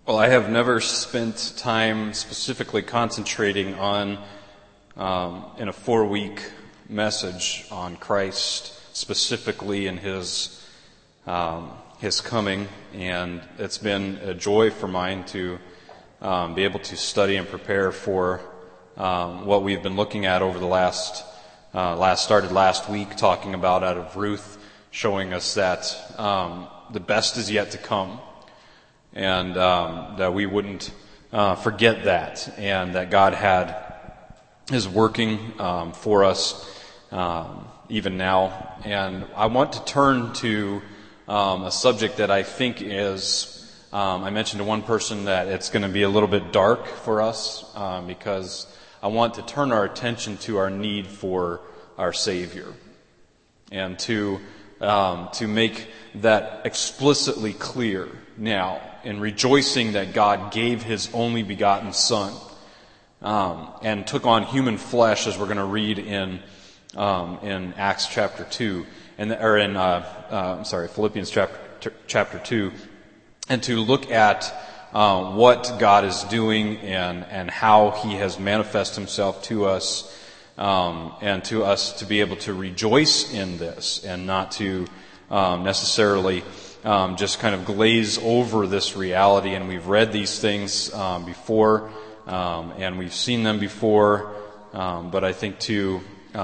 Well, I have never spent time specifically concentrating on, in a 4-week message on Christ, specifically in His coming, and it's been a joy for mine to be able to study and prepare for what we've been looking at over the started last week, talking about out of Ruth, showing us that the best is yet to come. And that we wouldn't forget that, and that God is working for us even now. And I want to turn to a subject that I think is, I mentioned to one person that it's going to be a little bit dark for us because I want to turn our attention to our need for our Savior, and to make that explicitly clear now, in rejoicing that God gave His only begotten Son and took on human flesh, as we're going to read in Acts chapter 2, Philippians chapter 2, and to look at what God is doing and how He has manifested Himself to us, and to us to be able to rejoice in this and not to necessarily just kind of glaze over this reality. And we've read these things before, and we've seen them before, but I think to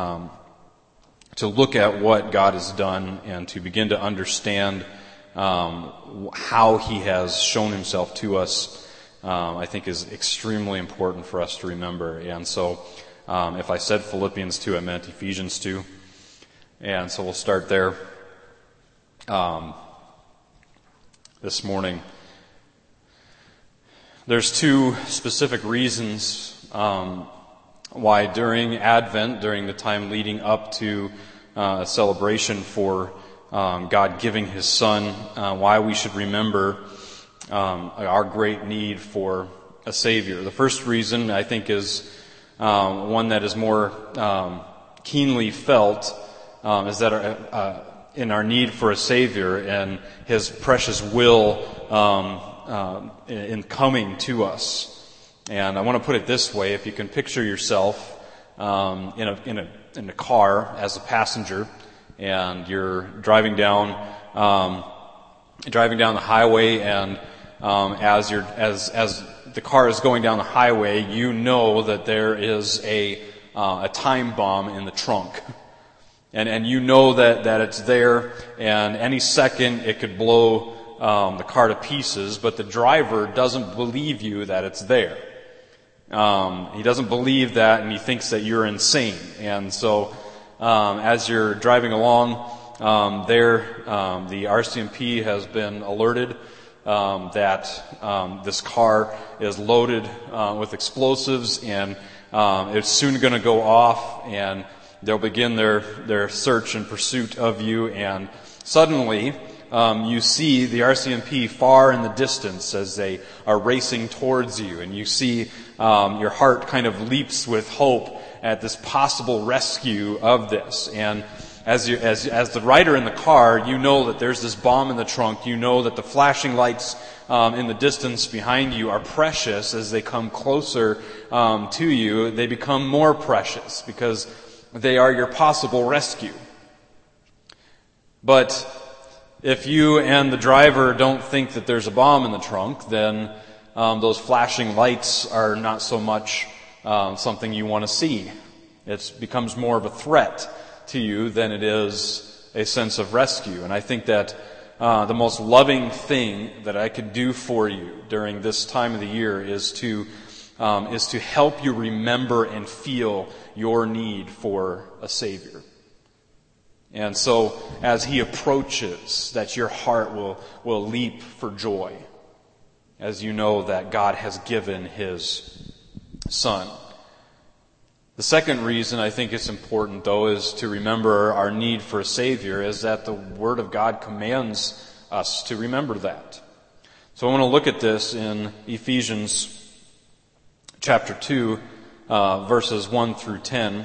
look at what God has done and to begin to understand how He has shown Himself to us, I think is extremely important for us to remember. And so if I said Philippians 2, I meant Ephesians 2. And so we'll start there this morning. There's two specific reasons why during Advent, during the time leading up to a celebration for God giving His Son, why we should remember our great need for a Savior. The first reason, I think, is one that is more keenly felt, is that in our need for a Savior and His precious will in coming to us. And I want to put it this way: if you can picture yourself in a car as a passenger, and you're driving down the highway, and as the car is going down the highway, you know that there is a time bomb in the trunk. And you know that it's there, and any second it could blow the car to pieces, but the driver doesn't believe you that it's there. He doesn't believe that, and he thinks that you're insane. And so as you're driving along, the RCMP has been alerted that this car is loaded with explosives, and it's soon going to go off, and they'll begin their search and pursuit of you. And suddenly you see the RCMP far in the distance as they are racing towards you, and you see your heart kind of leaps with hope at this possible rescue of this. And as the rider in the car, you know that there's this bomb in the trunk. You know that the flashing lights in the distance behind you are precious. As they come closer to you, they become more precious because they are your possible rescue. But if you and the driver don't think that there's a bomb in the trunk, then those flashing lights are not so much something you want to see. It becomes more of a threat to you than it is a sense of rescue. And I think that the most loving thing that I could do for you during this time of the year is to help you remember and feel your need for a Savior. And so as He approaches, that your heart will leap for joy as you know that God has given His Son. The second reason I think it's important, though, is to remember our need for a Savior, is that the Word of God commands us to remember that. So I want to look at this in Ephesians chapter 2, verses 1 through 10.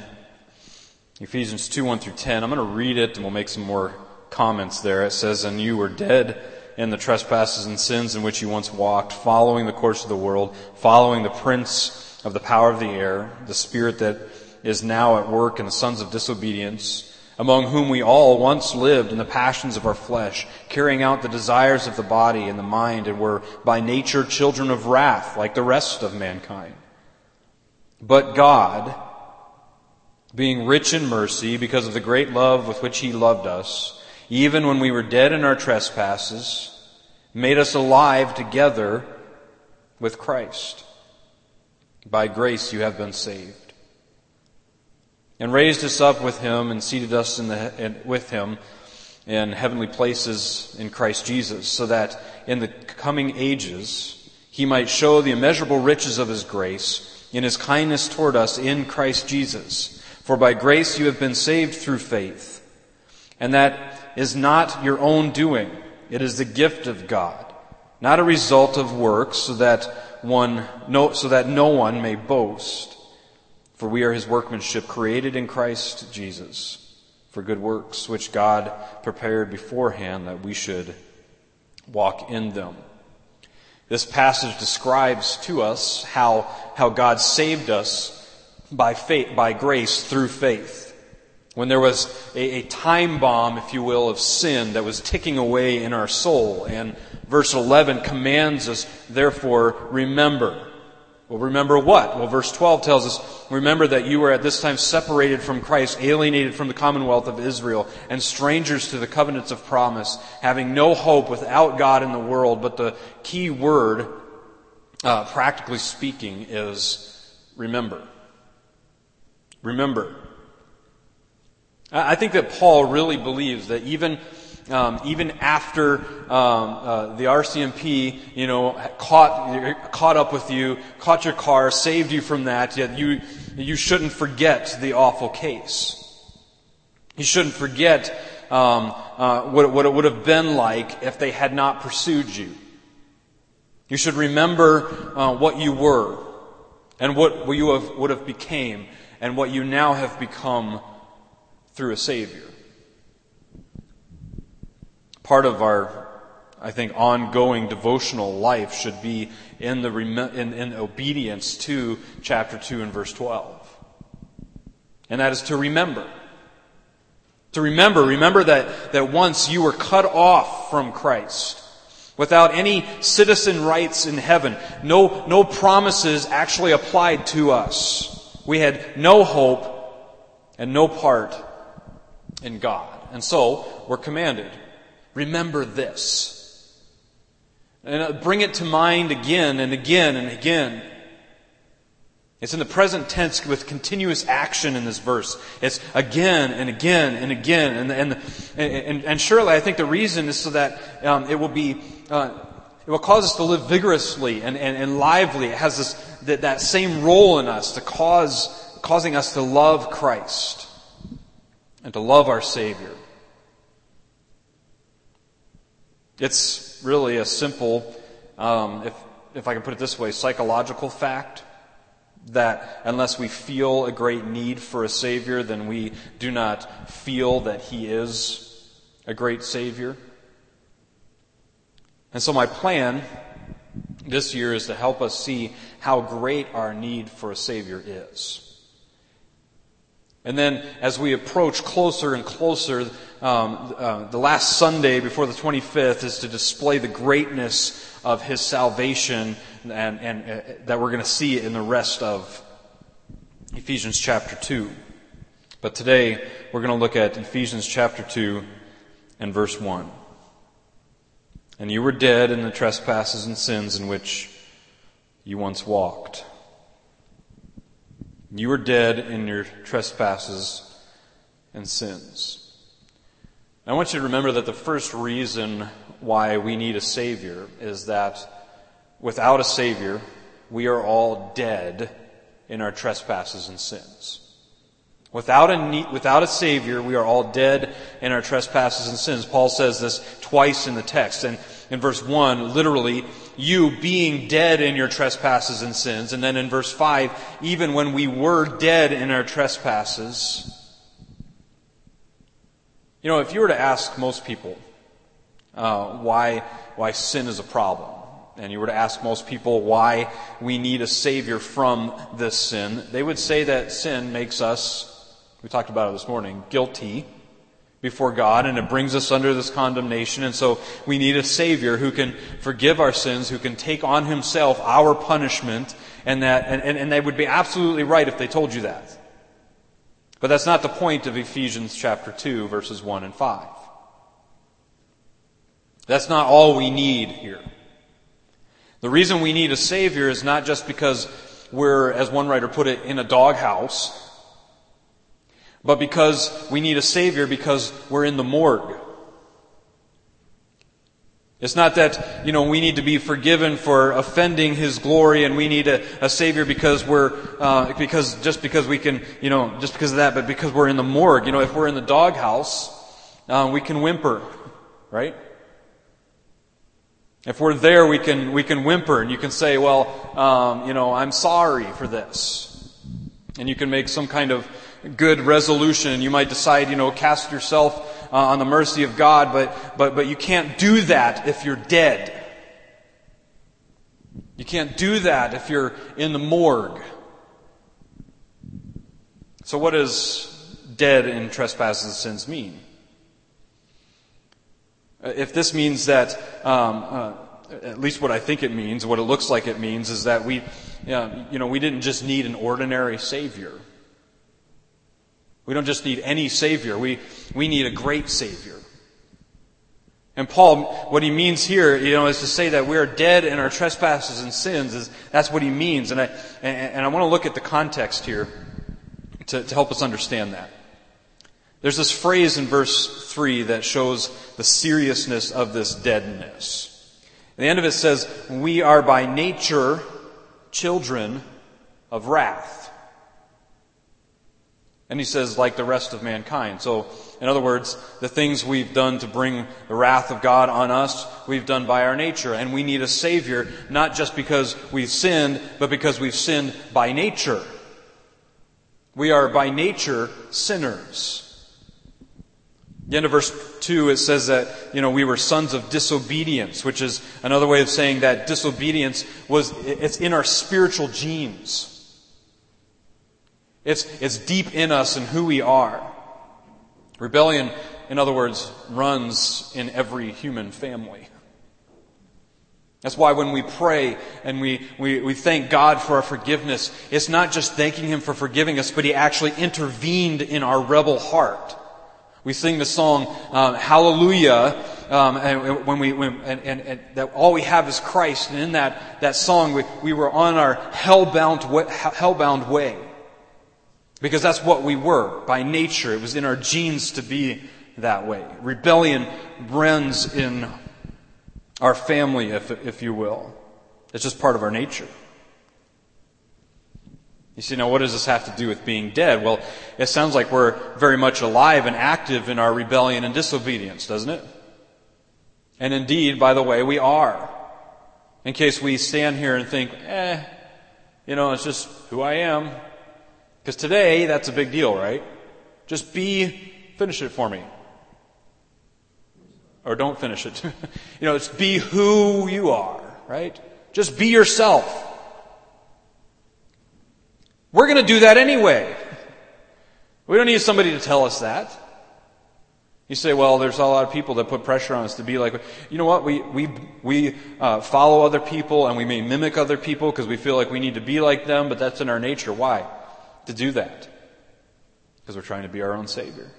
Ephesians 2, 1 through 10. I'm going to read it and we'll make some more comments there. It says, "And you were dead in the trespasses and sins in which you once walked, following the course of the world, following the prince of the power of the air, the spirit that is now at work in the sons of disobedience, among whom we all once lived in the passions of our flesh, carrying out the desires of the body and the mind, and were by nature children of wrath, like the rest of mankind. But God, being rich in mercy, because of the great love with which He loved us, even when we were dead in our trespasses, made us alive together with Christ. By grace you have been saved. And raised us up with Him and seated us with Him in heavenly places in Christ Jesus, so that in the coming ages He might show the immeasurable riches of His grace in His kindness toward us in Christ Jesus. For by grace you have been saved through faith. And that is not your own doing. It is the gift of God, not a result of works, so that no one may boast. For we are His workmanship, created in Christ Jesus, for good works, which God prepared beforehand that we should walk in them. This passage describes to us how God saved us by faith, by grace through faith. When there was a time bomb, if you will, of sin that was ticking away in our soul. And verse 11 commands us, therefore, remember. Well, remember what? Well, verse 12 tells us, remember that you were at this time separated from Christ, alienated from the commonwealth of Israel, and strangers to the covenants of promise, having no hope without God in the world. But the key word, practically speaking, is remember. Remember. I think that Paul really believes that even after the RCMP, caught up with you, caught your car, saved you from that, yet you shouldn't forget the awful case. You shouldn't forget what it would have been like if they had not pursued you. You should remember what you were and what you would have became and what you now have become through a Savior. Part of our, I think, ongoing devotional life should be in obedience to chapter 2 and verse 12. And that is to remember. To remember that once you were cut off from Christ, without any citizen rights in heaven, no promises actually applied to us. We had no hope and no part in God. And so, we're commanded, remember this. And bring it to mind again and again and again. It's in the present tense with continuous action in this verse. It's again and again and again. And surely I think the reason is so that it will cause us to live vigorously and lively. It has that same role in us, causing us to love Christ and to love our Savior. It's really a simple, if I can put it this way, psychological fact that unless we feel a great need for a Savior, then we do not feel that He is a great Savior. And so my plan this year is to help us see how great our need for a Savior is. And then as we approach closer and closer, the last Sunday before the 25th is to display the greatness of His salvation and that we're going to see in the rest of Ephesians chapter 2. But today we're going to look at Ephesians chapter 2 and verse 1. And you were dead in the trespasses and sins in which you once walked. You were dead in your trespasses and sins. I want you to remember that the first reason why we need a Savior is that without a Savior, we are all dead in our trespasses and sins. Without a Savior, we are all dead in our trespasses and sins. Paul says this twice in the text. And in verse 1, literally, you being dead in your trespasses and sins. And then in verse 5, even when we were dead in our trespasses. If you were to ask most people, why sin is a problem, and you were to ask most people why we need a Savior from this sin, they would say that sin makes us, we talked about it this morning, guilty before God, and it brings us under this condemnation, and so we need a Savior who can forgive our sins, who can take on Himself our punishment, and they would be absolutely right if they told you that. But that's not the point of Ephesians chapter 2, verses 1 and 5. That's not all we need here. The reason we need a Savior is not just because we're, as one writer put it, in a doghouse, but because we need a Savior because we're in the morgue. It's not that, we need to be forgiven for offending His glory, and we need a Savior because just because of that, but because we're in the morgue. If we're in the doghouse, we can whimper, right? If we're there, we can whimper, and you can say, well, I'm sorry for this. And you can make some kind of good resolution, and you might decide, cast yourself on the mercy of God, but you can't do that if you're dead. You can't do that if you're in the morgue. So what does dead in trespasses and sins mean? If this means that, at least what I think it means, what it looks like it means, is that we didn't just need an ordinary Savior. We don't just need any Savior. We need a great Savior. And Paul, what he means here, is to say that we are dead in our trespasses and sins. That's what he means. And I want to look at the context here to help us understand that. There's this phrase in verse 3 that shows the seriousness of this deadness. At the end of it says, "We are by nature children of wrath." And he says, like the rest of mankind. So, in other words, the things we've done to bring the wrath of God on us, we've done by our nature. And we need a Savior, not just because we've sinned, but because we've sinned by nature. We are by nature sinners. At the end of verse 2, it says that, we were sons of disobedience, which is another way of saying that disobedience it's in our spiritual genes. It's deep in us and who we are. Rebellion, in other words, runs in every human family. That's why when we pray and we thank God for our forgiveness, it's not just thanking Him for forgiving us, but He actually intervened in our rebel heart. We sing the song Hallelujah, and that all we have is Christ. And in that song, we were on our hellbound way. Because that's what we were by nature. It was in our genes to be that way. Rebellion runs in our family, if you will. It's just part of our nature. You see, now what does this have to do with being dead? Well, it sounds like we're very much alive and active in our rebellion and disobedience, doesn't it? And indeed, by the way, we are. In case we stand here and think, it's just who I am. Because today, that's a big deal, right? Just finish it for me. Or don't finish it. It's be who you are, right? Just be yourself. We're going to do that anyway. We don't need somebody to tell us that. You say, well, there's a lot of people that put pressure on us to be like, you know what, we follow other people and we may mimic other people because we feel like we need to be like them, but that's in our nature. Why? To do that. Because we're trying to be our own Savior.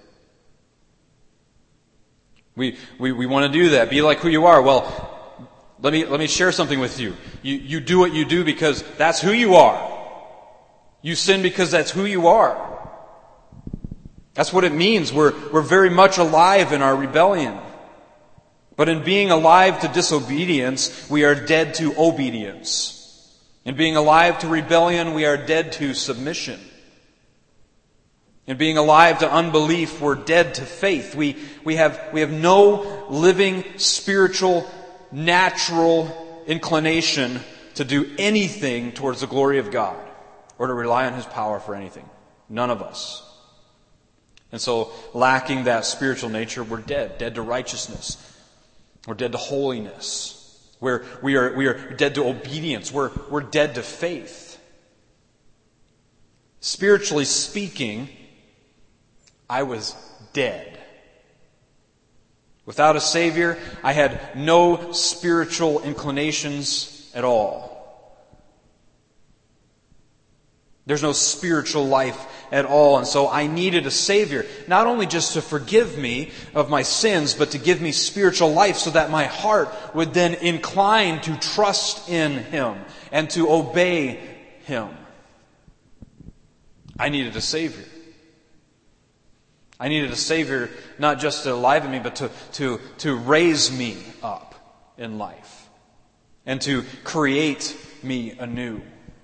We want to do that. Be like who you are. Well, let me share something with you. You do what you do because that's who you are. You sin because that's who you are. That's what it means. We're very much alive in our rebellion. But in being alive to disobedience, we are dead to obedience. In being alive to rebellion, we are dead to submission. In being alive to unbelief, we're dead to faith. We have no living, spiritual, natural inclination to do anything towards the glory of God or to rely on His power for anything. None of us. And so, lacking that spiritual nature, we're dead to righteousness. We're dead to holiness. We are dead to obedience. We're dead to faith. Spiritually speaking, I was dead. Without a Savior, I had no spiritual inclinations at all. There's no spiritual life at all. And so I needed a Savior, not only just to forgive me of my sins, but to give me spiritual life so that my heart would then incline to trust in Him and to obey Him. I needed a Savior. I needed a Savior not just to enliven me, but to raise me up in life and to create me anew.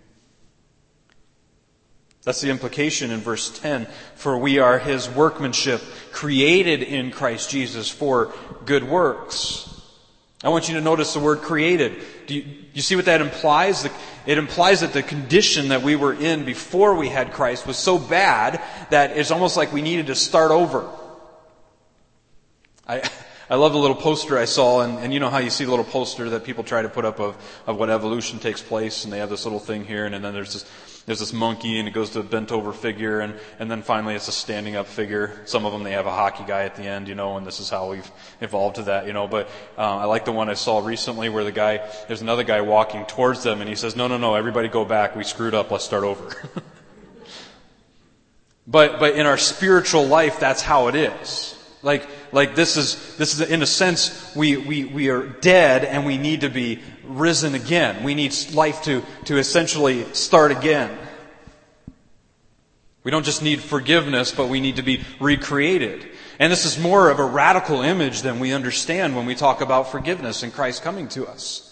That's the implication in verse 10. For we are His workmanship, created in Christ Jesus for good works. I want you to notice the word created. Do you see what that implies? It implies that the condition that we were in before we had Christ was so bad that it's almost like we needed to start over. I love the little poster I saw, and you know how you see the little poster that people try to put up of what evolution takes place, and they have this little thing here, and then there's this monkey, and it goes to a bent over figure, and then finally it's a standing up figure. Some of them, they have a hockey guy at the end, and this is how we've evolved to that, but I like the one I saw recently where there's another guy walking towards them, and he says, no, everybody go back, we screwed up, let's start over. But in our spiritual life, that's how it is. Like this is in a sense, we are dead and we need to be risen again. We need life to essentially start again. We don't just need forgiveness, but we need to be recreated. And this is more of a radical image than we understand when we talk about forgiveness and Christ coming to us.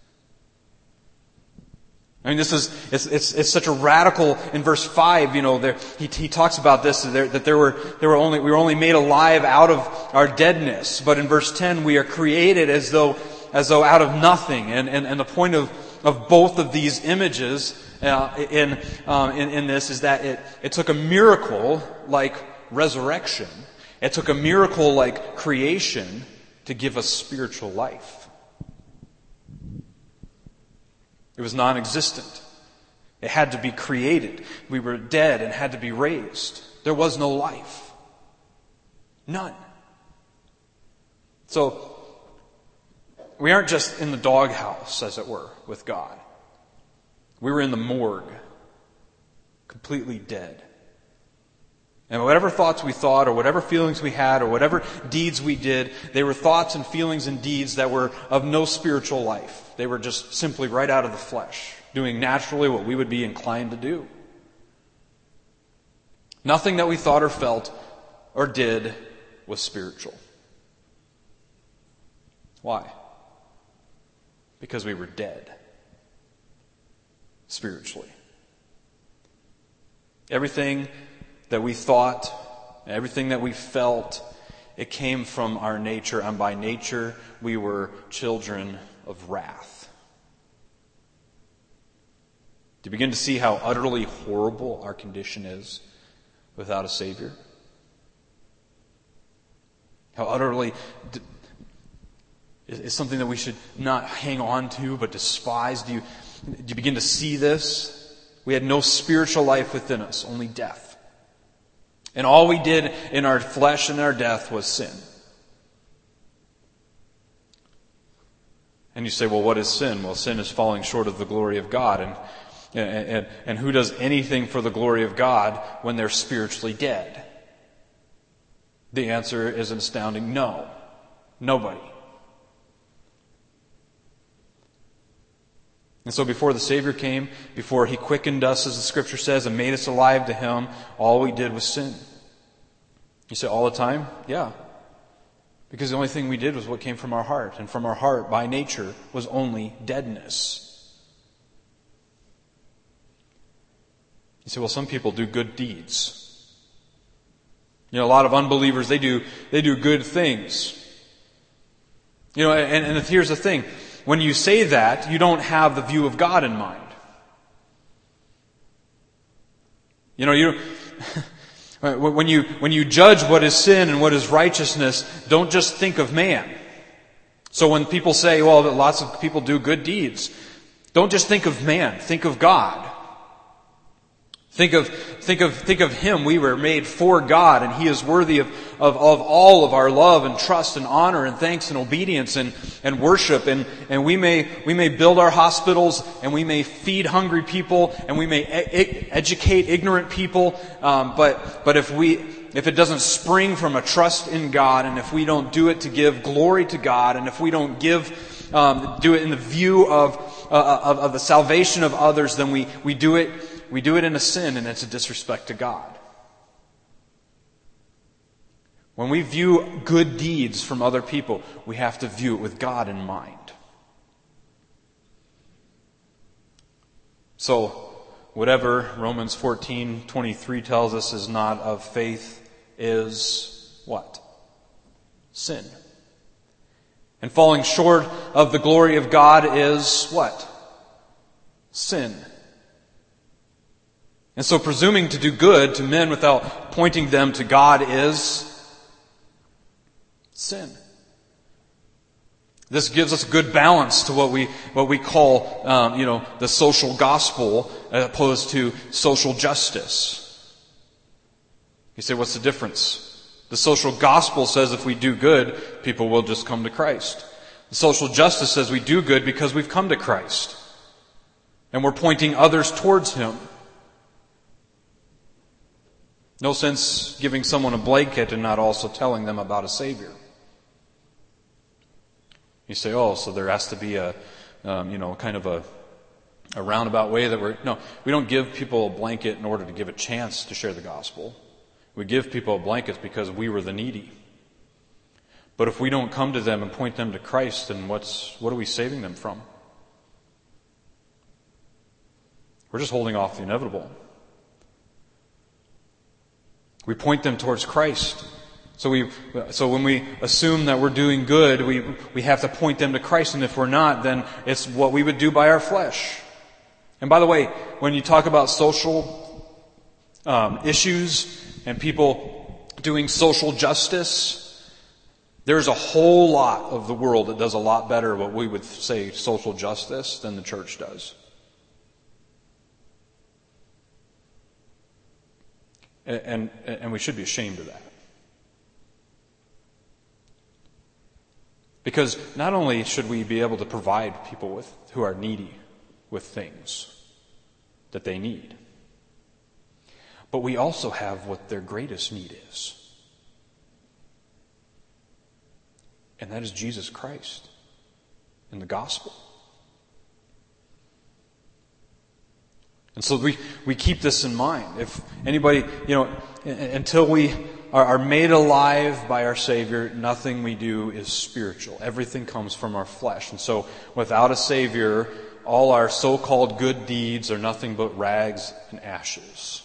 I mean, it's such a radical, in verse 5, he talks about this, that we were only made alive out of our deadness. But in verse 10, we are created as though out of nothing. And the point of both of these images, in this is that it took a miracle like resurrection. It took a miracle like creation to give us spiritual life. It was non-existent. It had to be created. We were dead and had to be raised. There was no life. None. So, we aren't just in the doghouse, as it were, with God. We were in the morgue, completely dead. And whatever thoughts we thought, or whatever feelings we had, or whatever deeds we did, they were thoughts and feelings and deeds that were of no spiritual life. They were just simply right out of the flesh, doing naturally what we would be inclined to do. Nothing that we thought or felt or did was spiritual. Why? Because we were dead spiritually. Everything that we thought, everything that we felt, it came from our nature, and by nature we were children of wrath. Do you begin to see how utterly horrible our condition is without a Savior? How utterly is something that we should not hang on to but despise. Do you begin to see this? We had no spiritual life within us, only death. And all we did in our flesh and our death was sin. And you say, well, what is sin? Well, sin is falling short of the glory of God. And who does anything for the glory of God when they're spiritually dead? The answer is an astounding no. Nobody. And so before the Savior came, before He quickened us, as the Scripture says, and made us alive to Him, all we did was sin. You say, all the time? Yeah. Because the only thing we did was what came from our heart. And from our heart, by nature, was only deadness. You say, well, some people do good deeds. A lot of unbelievers, they do good things. And here's the thing. When you say that, you don't have the view of God in mind. When you judge what is sin and what is righteousness, don't just think of man. So when people say, well, that lots of people do good deeds, don't just think of man, think of God. Think of Him. We were made for God, and He is worthy of all of our love and trust and honor and thanks and obedience and worship. And we may build our hospitals, and we may feed hungry people, and we may educate ignorant people. But if it doesn't spring from a trust in God, and if we don't do it to give glory to God, and if we don't do it in the view of the salvation of others, then we do it in a sin, and it's a disrespect to God. When we view good deeds from other people, we have to view it with God in mind. So, whatever Romans 14:23 tells us is not of faith is what? Sin. And falling short of the glory of God is what? Sin. And so presuming to do good to men without pointing them to God is sin. This gives us good balance to what we call the social gospel as opposed to social justice. You say, what's the difference? The social gospel says if we do good, people will just come to Christ. The social justice says we do good because we've come to Christ. And we're pointing others towards Him. No sense giving someone a blanket and not also telling them about a Savior. You say, so there has to be a roundabout way that no, we don't give people a blanket in order to give a chance to share the gospel. We give people a blanket because we were the needy. But if we don't come to them and point them to Christ, then what are we saving them from? We're just holding off the inevitable. We point them towards Christ. So when we assume that we're doing good, we have to point them to Christ, and if we're not, then it's what we would do by our flesh. And by the way, when you talk about social issues and people doing social justice, there's a whole lot of the world that does a lot better what we would say social justice than the church does. And we should be ashamed of that. Because not only should we be able to provide people who are needy with things that they need, but we also have what their greatest need is. And that is Jesus Christ and the gospel. And so we keep this in mind. If anybody, until we are made alive by our Savior, nothing we do is spiritual. Everything comes from our flesh. And so without a Savior, all our so-called good deeds are nothing but rags and ashes.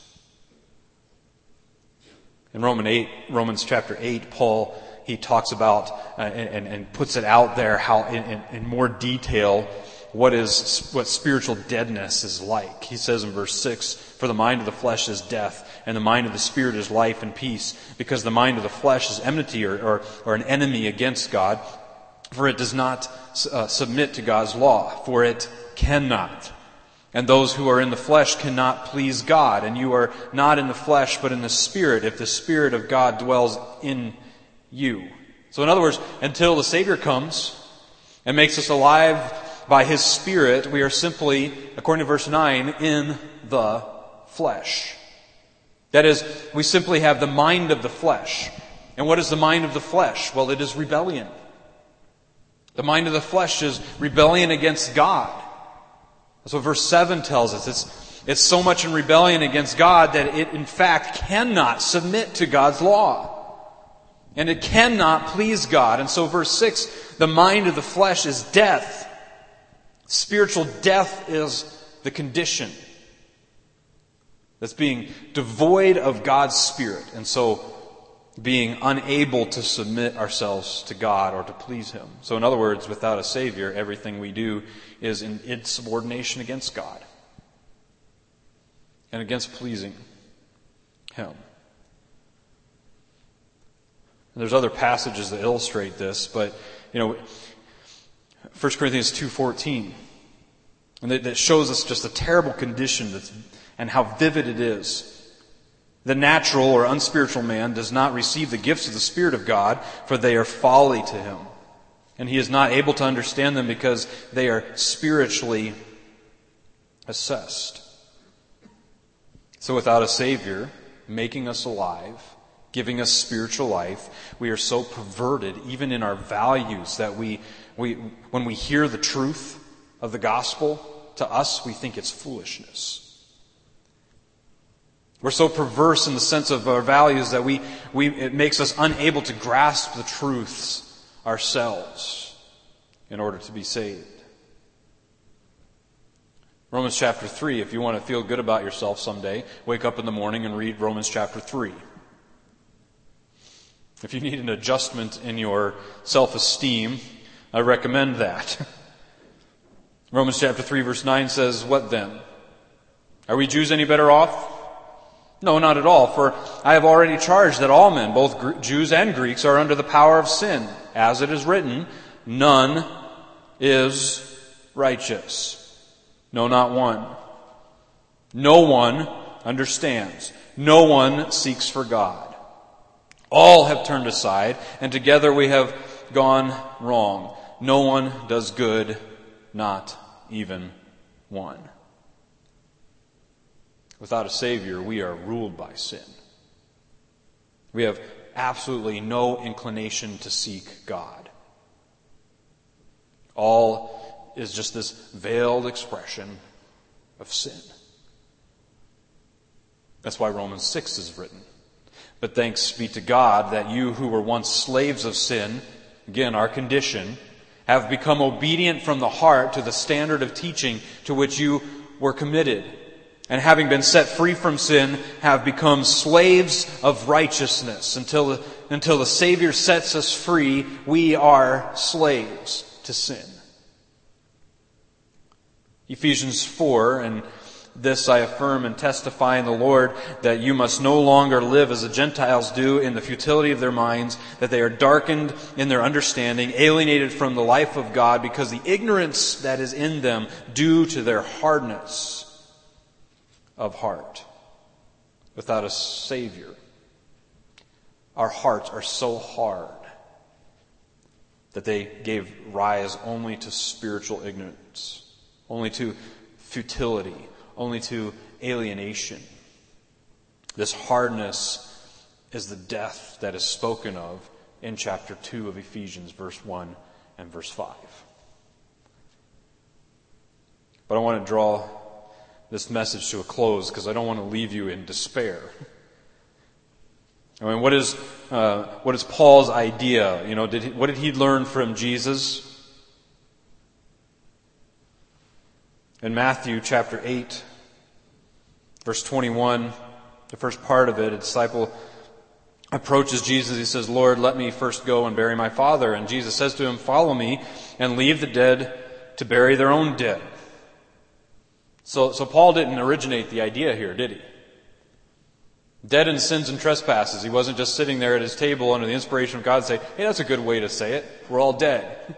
In Romans chapter 8, Paul, he talks about and puts it out there how in more detail what spiritual deadness is like. He says in verse 6, "For the mind of the flesh is death, and the mind of the Spirit is life and peace, because the mind of the flesh is enmity or an enemy against God, for it does not submit to God's law, for it cannot. And those who are in the flesh cannot please God, and you are not in the flesh but in the Spirit, if the Spirit of God dwells in you." So in other words, until the Savior comes and makes us alive by His Spirit, we are simply, according to verse 9, in the flesh. That is, we simply have the mind of the flesh. And what is the mind of the flesh? Well, it is rebellion. The mind of the flesh is rebellion against God. That's what verse 7 tells us. It's so much in rebellion against God that it, in fact, cannot submit to God's law. And it cannot please God. And so verse 6, the mind of the flesh is death. Spiritual death is the condition that's being devoid of God's Spirit, and so being unable to submit ourselves to God or to please Him. So in other words, without a Savior, everything we do is in insubordination against God and against pleasing Him. And there's other passages that illustrate this, but 1 Corinthians 2:14. And that shows us just the terrible condition and how vivid it is. The natural or unspiritual man does not receive the gifts of the Spirit of God, for they are folly to him. And he is not able to understand them because they are spiritually assessed. So without a Savior making us alive, giving us spiritual life, we are so perverted even in our values that when we hear the truth of the gospel, to us we think it's foolishness. We're so perverse in the sense of our values that it makes us unable to grasp the truths ourselves in order to be saved. Romans chapter 3, if you want to feel good about yourself someday, wake up in the morning and read Romans chapter 3. If you need an adjustment in your self-esteem, I recommend that. Romans chapter 3 verse 9 says, what then? Are we Jews any better off? No, not at all. For I have already charged that all men, both Jews and Greeks, are under the power of sin. As it is written, none is righteous. No, not one. No one understands. No one seeks for God. All have turned aside, and together we have gone wrong. No one does good, not even one. Without a Savior, we are ruled by sin. We have absolutely no inclination to seek God. All is just this veiled expression of sin. That's why Romans 6 is written. But thanks be to God that you who were once slaves of sin, again, our condition, have become obedient from the heart to the standard of teaching to which you were committed. And having been set free from sin, have become slaves of righteousness. Until the Savior sets us free, we are slaves to sin. Ephesians 4, and this I affirm and testify in the Lord, that you must no longer live as the Gentiles do in the futility of their minds, that they are darkened in their understanding, alienated from the life of God because the ignorance that is in them due to their hardness of heart. Without a Savior, our hearts are so hard that they gave rise only to spiritual ignorance, only to futility, only to alienation. This hardness is the death that is spoken of in chapter 2 of Ephesians, verse 1 and verse 5. But I want to draw this message to a close because I don't want to leave you in despair. I mean, what is Paul's idea? What did he learn from Jesus? In Matthew chapter 8, verse 21, the first part of it, a disciple approaches Jesus. He says, Lord, let me first go and bury my father. And Jesus says to him, follow me and leave the dead to bury their own dead. So Paul didn't originate the idea here, did he? Dead in sins and trespasses. He wasn't just sitting there at his table under the inspiration of God and say, hey, that's a good way to say it. We're all dead.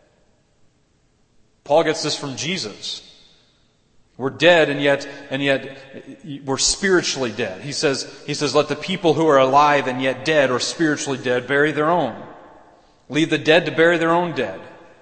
Paul gets this from Jesus. We're dead and yet we're spiritually dead. He says, let the people who are alive and yet dead or spiritually dead bury their own. Leave the dead to bury their own dead.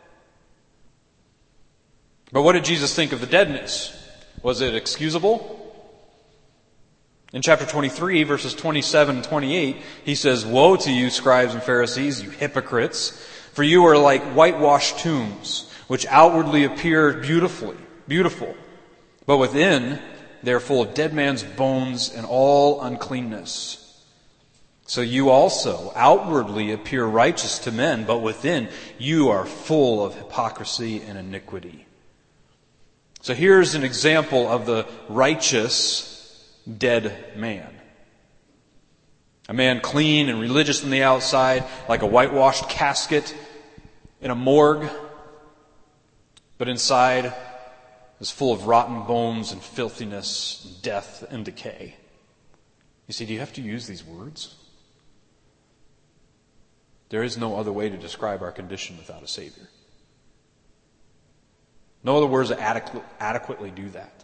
But what did Jesus think of the deadness? Was it excusable? In chapter 23, verses 27 and 28, he says, woe to you, scribes and Pharisees, you hypocrites, for you are like whitewashed tombs, which outwardly appear beautiful, but within they are full of dead man's bones and all uncleanness. So you also outwardly appear righteous to men, but within you are full of hypocrisy and iniquity. So here's an example of the righteous dead man. A man clean and religious on the outside, like a whitewashed casket in a morgue, but inside is full of rotten bones and filthiness, and death and decay. You see, do you have to use these words? There is no other way to describe our condition without a Savior. No other words adequately do that.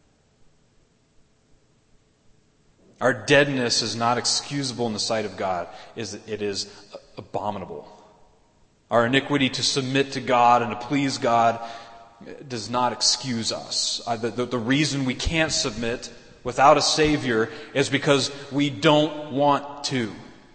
Our deadness is not excusable in the sight of God. It is abominable. Our iniquity to submit to God and to please God does not excuse us. The reason we can't submit without a Savior is because we don't want to.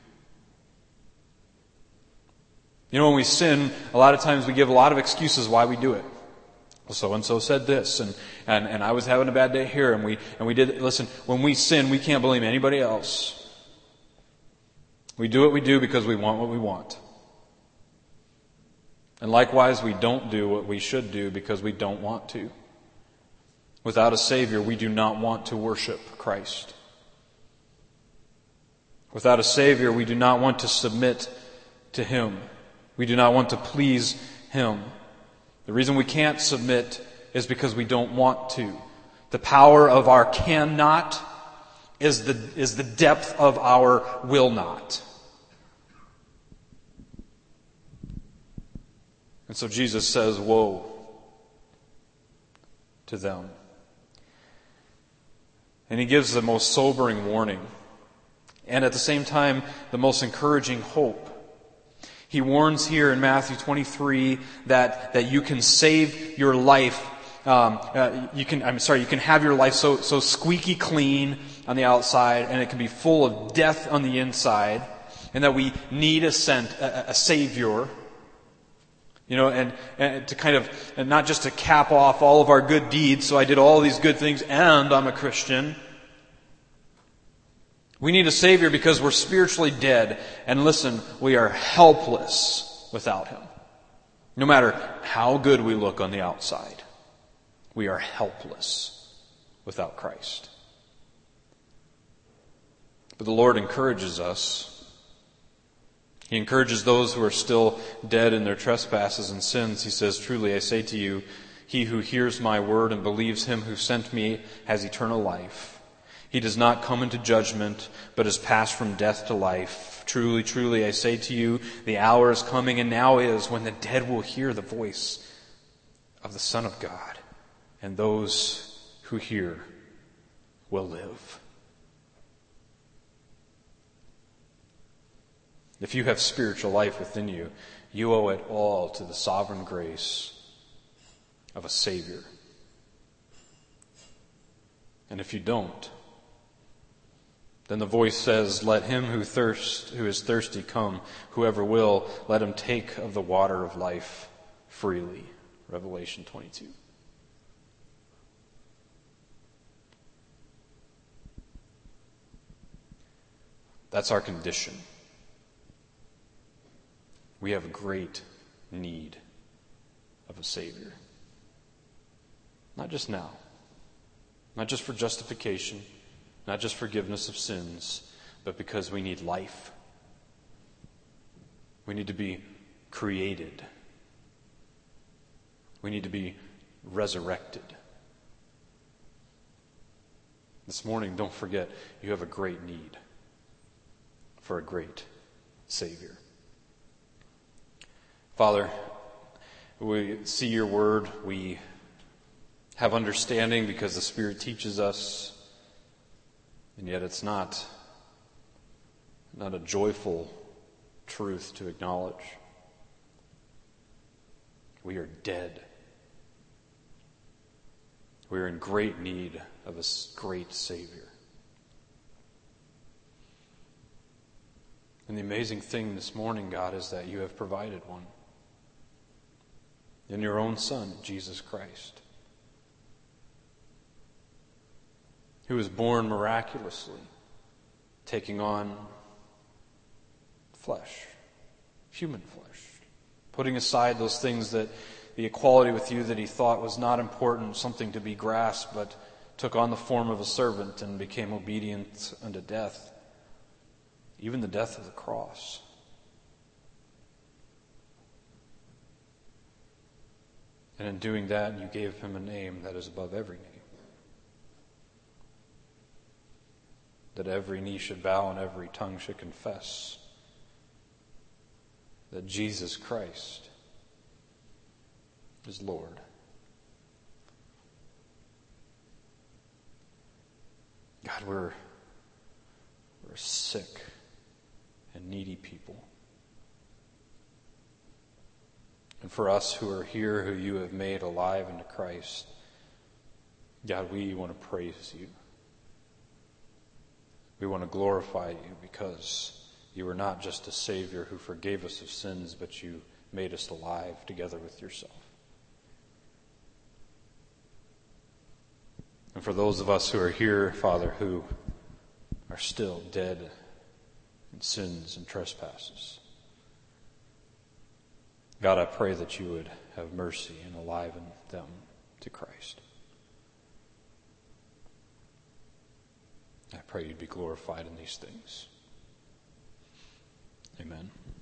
You know, when we sin, a lot of times we give a lot of excuses why we do it. So-and-so said this, and I was having a bad day here, and we did. Listen, when we sin, we can't blame anybody else. We do what we do because we want what we want. And likewise, we don't do what we should do because we don't want to. Without a Savior, we do not want to worship Christ. Without a Savior, we do not want to submit to Him. We do not want to please Him. The reason we can't submit is because we don't want to. The power of our cannot is the depth of our will not. And so Jesus says, woe to them. And He gives the most sobering warning, and at the same time, the most encouraging hope. He warns here in Matthew 23 that you can save your life. You can have your life so squeaky clean on the outside, and it can be full of death on the inside, and that we need a Savior. You know, and to kind of, and not just to cap off all of our good deeds, so I did all these good things and I'm a Christian. We need a Savior because we're spiritually dead. And listen, we are helpless without Him. No matter how good we look on the outside, we are helpless without Christ. But the Lord encourages us. He encourages those who are still dead in their trespasses and sins. He says, truly I say to you, he who hears my word and believes Him who sent me has eternal life. He does not come into judgment, but is passed from death to life. Truly, truly, I say to you, the hour is coming and now is when the dead will hear the voice of the Son of God, and those who hear will live. If you have spiritual life within you, you owe it all to the sovereign grace of a Savior. And if you don't, then the voice says, let him who is thirsty come, whoever will, let him take of the water of life freely. Revelation 22. That's our condition. We have a great need of a Savior. Not just now. Not just for justification. Not just forgiveness of sins. But because we need life. We need to be created. We need to be resurrected. This morning, don't forget, you have a great need for a great Savior. Father, we see your word. We have understanding because the Spirit teaches us. And yet it's not a joyful truth to acknowledge. We are dead. We are in great need of a great Savior. And the amazing thing this morning, God, is that you have provided one. In your own Son, Jesus Christ, who was born miraculously, taking on flesh, human flesh, putting aside those things that the equality with you that he thought was not important, something to be grasped, but took on the form of a servant and became obedient unto death, even the death of the cross. And in doing that, you gave him a name that is above every name. That every knee should bow and every tongue should confess that Jesus Christ is Lord. we're sick and needy people. And for us who are here, who you have made alive into Christ, God, we want to praise you. We want to glorify you because you are not just a Savior who forgave us of sins, but you made us alive together with yourself. And for those of us who are here, Father, who are still dead in sins and trespasses, God, I pray that you would have mercy and enliven them to Christ. I pray you'd be glorified in these things. Amen.